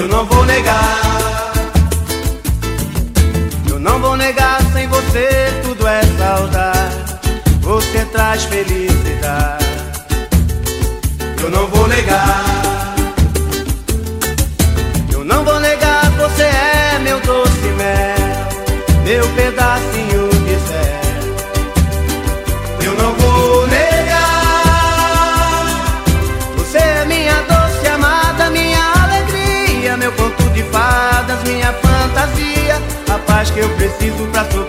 não vou negar. Eu não vou negar, sem você tudo é saudade. Você traz felicidade. Eu não vou negar. Eu não vou negar, você é meu doce mel, meu pedacinho de céu. Eu não vou negar. Você é minha doce amada, minha alegria, meu conto de fadas, minha fantasia, a paz que eu preciso pra sobreviver.